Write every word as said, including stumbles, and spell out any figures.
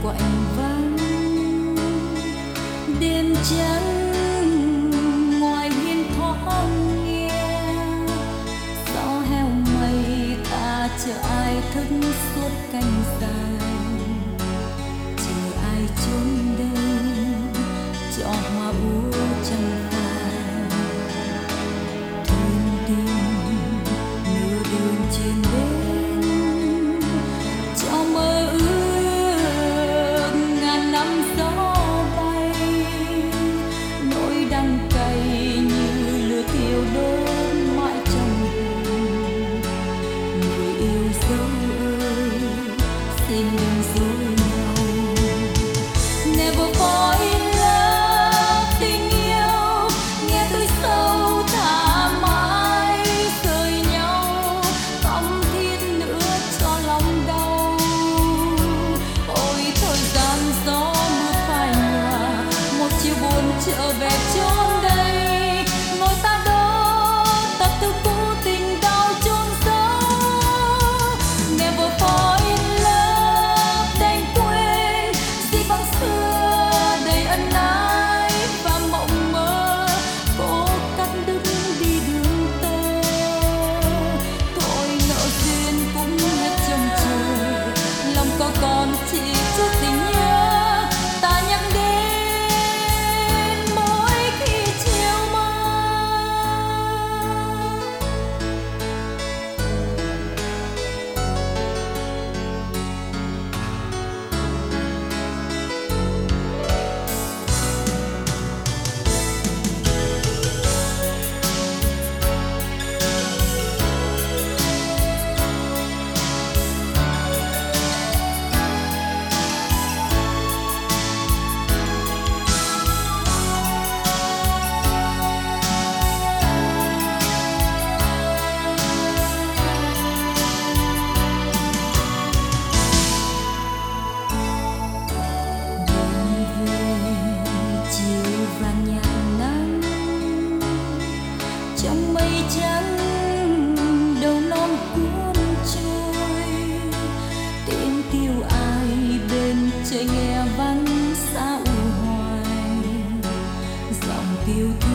quạnh vắng đêm trắng ngoài hiên thoáng nghe gió heo mây ta chờ ai thức suốt canh dài chờ ai trốn đây cho hoa úa trong tay thuyền tìm nửa đường trên bến cho mơ ước ngàn năm gió bay nỗi đắng cay như lửa thiêu đốt mãi trong hồn người yêu dấu ơi xin đừng dối nhau. Never fall in love, tình yêu nghe tôi sâu thả mãi rời nhau không thiết nữa cho lòng đau. Ôi thời gian gió mưa phai nhòa một chiều buồn trở về chốn đây ngồi ta đó tập từ cũ tình đau chôn sâu. Never fall in love, đành quên gì bằng xưa đầy ân ái và mộng mơ cố cắt đứt đi đường tơ. Thôi nợ duyên cũng hết trông chờ lòng có còn chỉ chút tình nhớ ta nhắc đến mỗi khi chiều mơ. Chiều vàng nhạt nắng trong mây trắng đầu non cuốn trôi tên tiêu ai bên trời nghe vắng xa u hoài dòng tiêu